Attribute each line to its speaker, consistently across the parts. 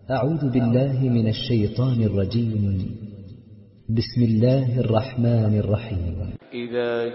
Speaker 1: أعوذ بالله من الشيطان الرجيم. بسم الله الرحمن الرحيم.
Speaker 2: إذا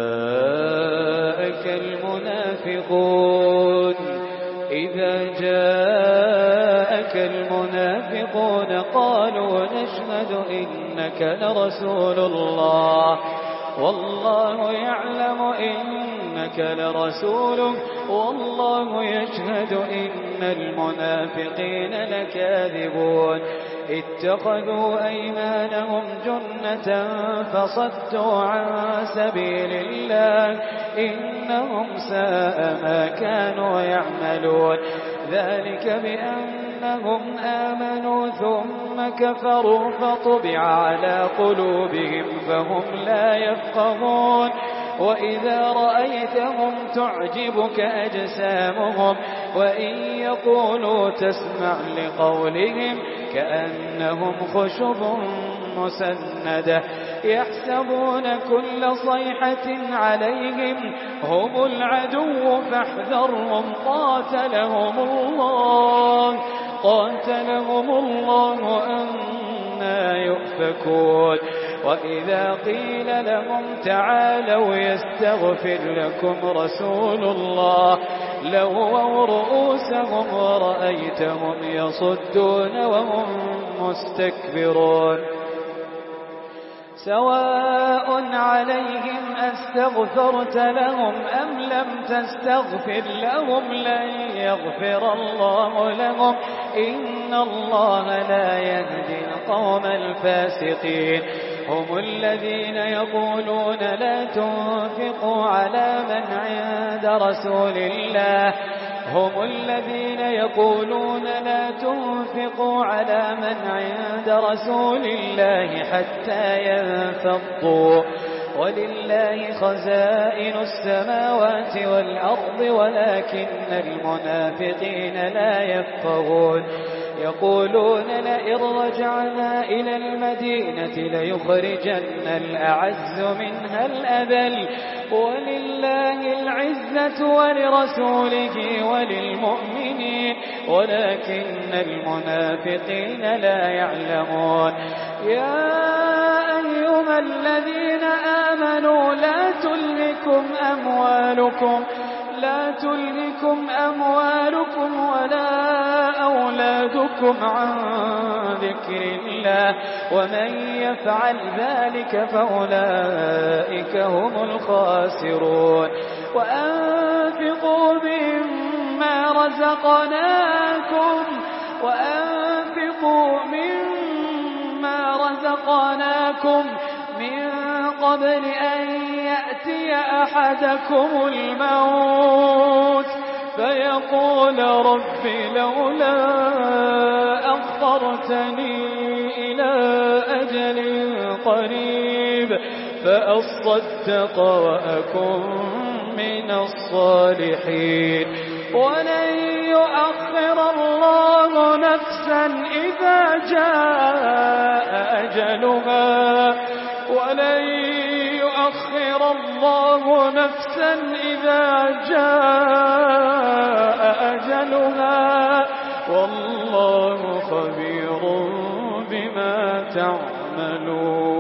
Speaker 2: جاءك المنافقون قالوا نشهد إنك لرسول الله والله يعلم إنك لرسوله والله يشهد إن المنافقين لكاذبون اتخذوا أيمانهم جنة فصدوا عن سبيل الله إنهم ساء ما كانوا يعملون ذلك بأنهم آمنوا ثم كفروا فطبع على قلوبهم فهم لا يفقهون وإذا رأيتهم تعجبك أجسامهم وإن يقولوا تسمع لقولهم كأنهم خشب مسندة يحسبون كل صيحة عليهم هم العدو فاحذرهم قاتلهم الله أنى يؤفكون وإذا قيل لهم تعالوا يستغفر لكم رسول الله لووا رؤوسهم ورأيتهم يصدون وهم مستكبرون سواء عليهم أستغفرت لهم أم لم تستغفر لهم لن يغفر الله لهم إن الله لا يهدي القوم الفاسقين هم الذين يقولون لا تنفقوا على من عند رسول الله حتى ينفضوا ولله خزائن السماوات والأرض ولكن المنافقين لا يفقهون يقولون لئن رجعنا إلى المدينة ليخرجن الأعز منها الأذل ولله العزة ولرسوله وللمؤمنين ولكن المنافقين لا يعلمون يا أيها الذين آمنوا لا تلهكم أموالكم ولا أولادكم عن ذكر الله ومن يفعل ذلك فأولئك هم الخاسرون وأنفقوا مما رزقناكم من قبل أن يأتي أحدكم الموت فيقول رب لولا أخرتني إلى أجل قريب فأصدق وأكن من الصالحين ولن يؤخر الله نفسا إذا جاء أجلها والله خبير بما تعملون.